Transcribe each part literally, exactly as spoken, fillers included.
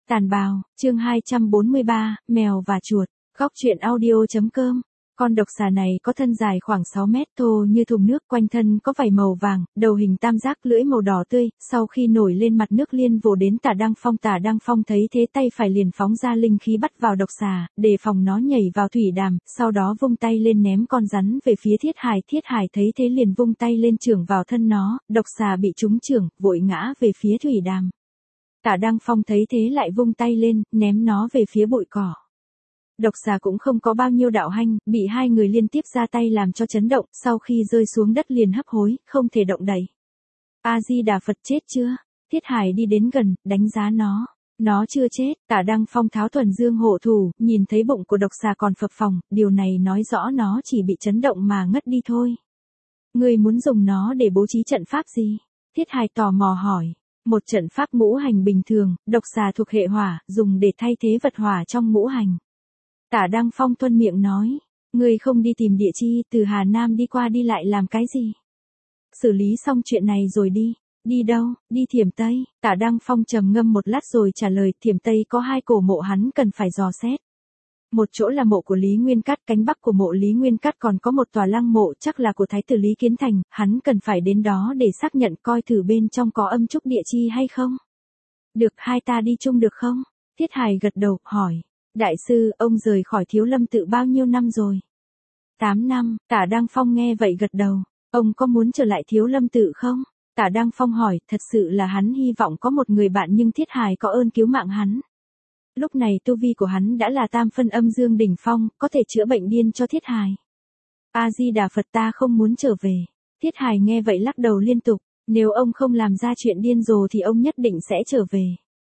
Tàn bào, chương hai trăm bốn mươi ba, mèo và chuột, góc truyện audio.com. Con độc xà này có thân dài khoảng sáu mét, thô như thùng nước, quanh thân có vảy màu vàng, đầu hình tam giác, lưỡi màu đỏ tươi, sau khi nổi lên mặt nước liên vồ đến Tả Đăng Phong. Tả Đăng Phong thấy thế tay phải liền phóng ra linh khí bắt vào độc xà, đề phòng nó nhảy vào thủy đàm, sau đó vung tay lên ném con rắn về phía Thiết Hải. Thiết Hải thấy thế liền vung tay lên chưởng vào thân nó, độc xà bị trúng chưởng, vội ngã về phía thủy đàm. Tả Đăng Phong thấy thế lại vung tay lên, ném nó về phía bụi cỏ. Độc xà cũng không có bao nhiêu đạo hanh, bị hai người liên tiếp ra tay làm cho chấn động, sau khi rơi xuống đất liền hấp hối, không thể động đậy. A-di-đà Phật, chết chưa? Thiết Hải đi đến gần, đánh giá nó. Nó chưa chết. Tả Đăng Phong tháo thuần dương hộ thủ, nhìn thấy bụng của độc xà còn phập phồng, điều này nói rõ nó chỉ bị chấn động mà ngất đi thôi. Ngươi muốn dùng nó để bố trí trận pháp gì? Thiết Hải tò mò hỏi. Một trận pháp ngũ hành bình thường, độc xà thuộc hệ hỏa, dùng để thay thế vật hỏa trong ngũ hành. Tả Đăng Phong tuân miệng nói, ngươi không đi tìm địa chi, từ Hà Nam đi qua đi lại làm cái gì? Xử lý xong chuyện này rồi đi. Đi đâu? Đi Thiểm Tây. Tả Đăng Phong trầm ngâm một lát rồi trả lời, Thiểm Tây có hai cổ mộ hắn cần phải dò xét. Một chỗ là mộ của Lý Nguyên Cát, cánh bắc của mộ Lý Nguyên Cát còn có một tòa lăng mộ, chắc là của Thái tử Lý Kiến Thành, hắn cần phải đến đó để xác nhận coi thử bên trong có âm trúc địa chi hay không. Được, hai ta đi chung được không? Thiết Hải gật đầu, hỏi. Đại sư, ông rời khỏi Thiếu Lâm Tự bao nhiêu năm rồi? Tám năm. Tả Đăng Phong nghe vậy gật đầu. Ông có muốn trở lại Thiếu Lâm Tự không? Tả Đăng Phong hỏi, thật sự là hắn hy vọng có một người bạn nhưng Thiết Hải có ơn cứu mạng hắn. Lúc này tu vi của hắn đã là tam phân âm dương đỉnh phong, có thể chữa bệnh điên cho Thiết Hải. A-di-đà Phật, ta không muốn trở về. Thiết Hải nghe vậy lắc đầu liên tục, nếu ông không làm ra chuyện điên rồ thì ông nhất định sẽ trở về.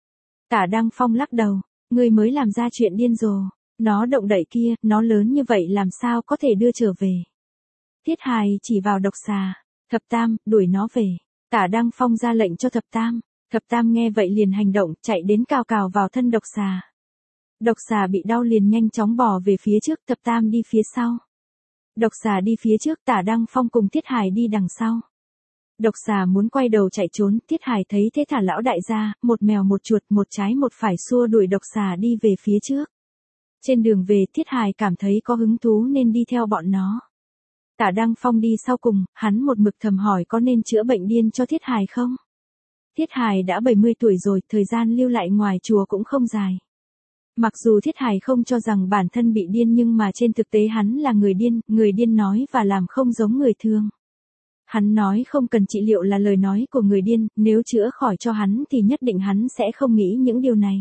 Tả Đăng Phong lắc đầu, ngươi mới làm ra chuyện điên rồ, nó động đậy kia, nó lớn như vậy làm sao có thể đưa trở về. Thiết Hải chỉ vào độc xà, Thập Tam, đuổi nó về. Tả Đăng Phong ra lệnh cho Thập Tam. Thập Tam nghe vậy liền hành động, chạy đến cào cào vào thân độc xà. Độc xà bị đau liền nhanh chóng bò về phía trước, Thập Tam đi phía sau. Độc xà đi phía trước, Tả Đăng Phong cùng Thiết Hải đi đằng sau. Độc xà muốn quay đầu chạy trốn, Thiết Hải thấy thế thả lão đại ra, một mèo một chuột, một trái một phải xua đuổi độc xà đi về phía trước. Trên đường về, Thiết Hải cảm thấy có hứng thú nên đi theo bọn nó. Tả Đăng Phong đi sau cùng, hắn một mực thầm hỏi có nên chữa bệnh điên cho Thiết Hải không? Thiết Hải đã bảy mươi tuổi rồi, thời gian lưu lại ngoài chùa cũng không dài. Mặc dù Thiết Hải không cho rằng bản thân bị điên nhưng mà trên thực tế hắn là người điên, người điên nói và làm không giống người thường. Hắn nói không cần trị liệu là lời nói của người điên, nếu chữa khỏi cho hắn thì nhất định hắn sẽ không nghĩ những điều này.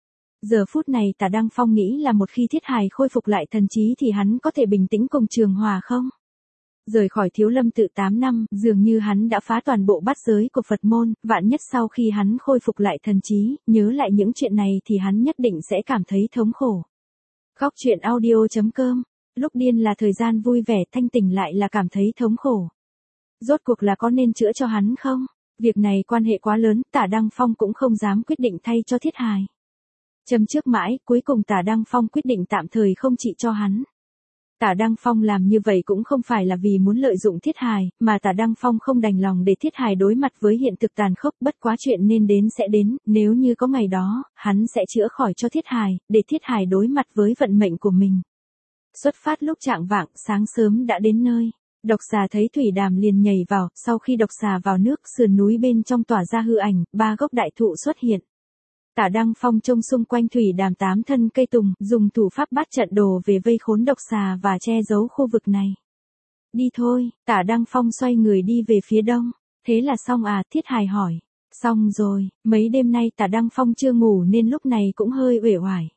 Giờ phút này Tả Đăng Phong nghĩ là một khi Thiết Hải khôi phục lại thần trí thì hắn có thể bình tĩnh cùng Trường Hòa không? Rời khỏi Thiếu Lâm Tự tám năm, dường như hắn đã phá toàn bộ bát giới của Phật môn, vạn nhất sau khi hắn khôi phục lại thần trí, nhớ lại những chuyện này thì hắn nhất định sẽ cảm thấy thống khổ. Góc truyện audio.com. Lúc điên là thời gian vui vẻ, thanh tỉnh lại là cảm thấy thống khổ. Rốt cuộc là có nên chữa cho hắn không? Việc này quan hệ quá lớn, Tả Đăng Phong cũng không dám quyết định thay cho Thiết Hải. Châm trước mãi, cuối cùng Tả Đăng Phong quyết định tạm thời không trị cho hắn. Tả Đăng Phong làm như vậy cũng không phải là vì muốn lợi dụng Thiết Hải, mà Tả Đăng Phong không đành lòng để Thiết Hải đối mặt với hiện thực tàn khốc, bất quá chuyện nên đến sẽ đến, nếu như có ngày đó, hắn sẽ chữa khỏi cho Thiết Hải, để Thiết Hải đối mặt với vận mệnh của mình. Xuất phát lúc chạng vạng, sáng sớm đã đến nơi. Độc xà thấy thủy đàm liền nhảy vào, sau khi độc xà vào nước, sườn núi bên trong tỏa ra hư ảnh, ba gốc đại thụ xuất hiện. Tả Đăng Phong trông xung quanh thủy đàm tám thân cây tùng, dùng thủ pháp bát trận đồ về vây khốn độc xà và che giấu khu vực này. Đi thôi, Tả Đăng Phong xoay người đi về phía đông. Thế là xong à? Thiết Hải hỏi. Xong rồi, mấy đêm nay Tả Đăng Phong chưa ngủ nên lúc này cũng hơi uể oải.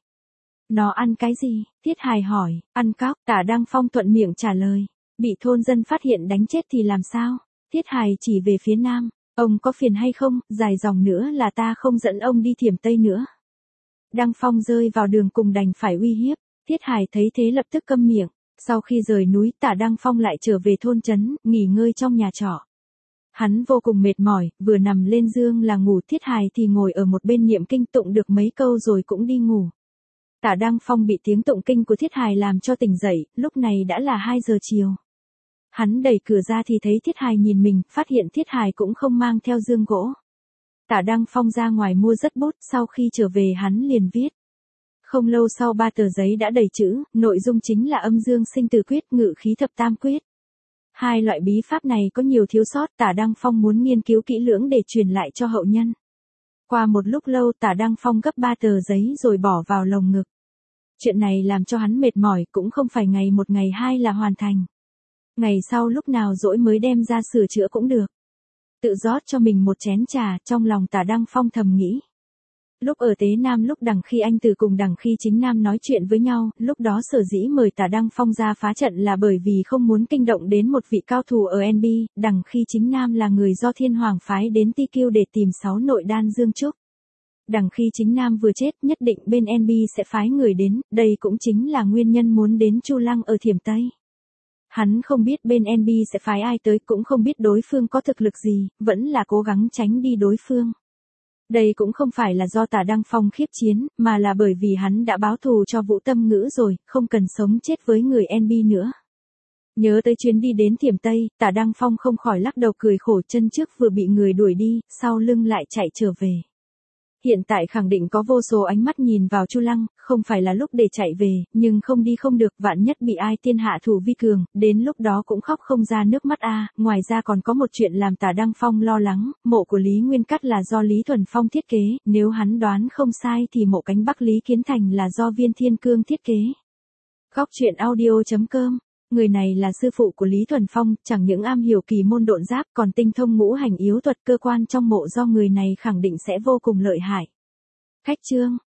Nó ăn cái gì? Thiết Hải hỏi. Ăn cóc. Tả Đăng Phong thuận miệng trả lời. Bị thôn dân phát hiện đánh chết thì làm sao? Thiết Hải chỉ về phía nam. Ông có phiền hay không, dài dòng nữa là ta không dẫn ông đi Thiểm Tây nữa. Đăng Phong rơi vào đường cùng đành phải uy hiếp. Thiết Hải thấy thế lập tức câm miệng. Sau khi rời núi, Tả Đăng Phong lại trở về thôn trấn, nghỉ ngơi trong nhà trọ. Hắn vô cùng mệt mỏi, vừa nằm lên giường là ngủ. Thiết Hải thì ngồi ở một bên niệm kinh tụng được mấy câu rồi cũng đi ngủ. Tả Đăng Phong bị tiếng tụng kinh của Thiết Hải làm cho tỉnh dậy, lúc này đã là hai giờ chiều. Hắn đẩy cửa ra thì thấy Thiết Hải nhìn mình, phát hiện Thiết Hải cũng không mang theo dương gỗ. Tả Đăng Phong ra ngoài mua rất bút, sau khi trở về hắn liền viết. Không lâu sau ba tờ giấy đã đầy chữ, nội dung chính là âm dương sinh tử quyết, ngự khí thập tam quyết. Hai loại bí pháp này có nhiều thiếu sót, Tả Đăng Phong muốn nghiên cứu kỹ lưỡng để truyền lại cho hậu nhân. Qua một lúc lâu Tả Đăng Phong gấp ba tờ giấy rồi bỏ vào lồng ngực. Chuyện này làm cho hắn mệt mỏi, cũng không phải ngày một ngày hai là hoàn thành. Ngày sau lúc nào rỗi mới đem ra sửa chữa cũng được. Tự rót cho mình một chén trà, trong lòng Tả Đăng Phong thầm nghĩ. Lúc ở Tế Nam, lúc Đằng Khi Anh Từ cùng Đằng Khi Chính Nam nói chuyện với nhau, lúc đó sở dĩ mời Tả Đăng Phong ra phá trận là bởi vì không muốn kinh động đến một vị cao thủ ở en bê, Đằng Khi Chính Nam là người do Thiên Hoàng phái đến Ti Kiêu để tìm sáu nội đan dương trúc. Đằng Khi Chính Nam vừa chết, nhất định bên en bê sẽ phái người đến, đây cũng chính là nguyên nhân muốn đến Chu Lăng ở Thiểm Tây. Hắn không biết bên en bê sẽ phái ai tới, cũng không biết đối phương có thực lực gì, vẫn là cố gắng tránh đi đối phương. Đây cũng không phải là do Tả Đăng Phong khiếp chiến, mà là bởi vì hắn đã báo thù cho Vũ Tâm Ngữ rồi, không cần sống chết với người en bê nữa. Nhớ tới chuyến đi đến Thiểm Tây, Tả Đăng Phong không khỏi lắc đầu cười khổ, chân trước vừa bị người đuổi đi, sau lưng lại chạy trở về. Hiện tại khẳng định có vô số ánh mắt nhìn vào Chu Lăng, không phải là lúc để chạy về, nhưng không đi không được, vạn nhất bị ai tiên hạ thủ vi cường, đến lúc đó cũng khóc không ra nước mắt a. À. Ngoài ra còn có một chuyện làm Tả Đăng Phong lo lắng, mộ của Lý Nguyên Cát là do Lý Thuần Phong thiết kế, nếu hắn đoán không sai thì mộ cánh Bắc Lý Kiến Thành là do Viên Thiên Cương thiết kế. Góc truyện audio chấm com. Người này là sư phụ của Lý Thuần Phong, chẳng những am hiểu kỳ môn độn giáp, còn tinh thông ngũ hành yếu thuật, cơ quan trong mộ do người này khẳng định sẽ vô cùng lợi hại. Khách chương.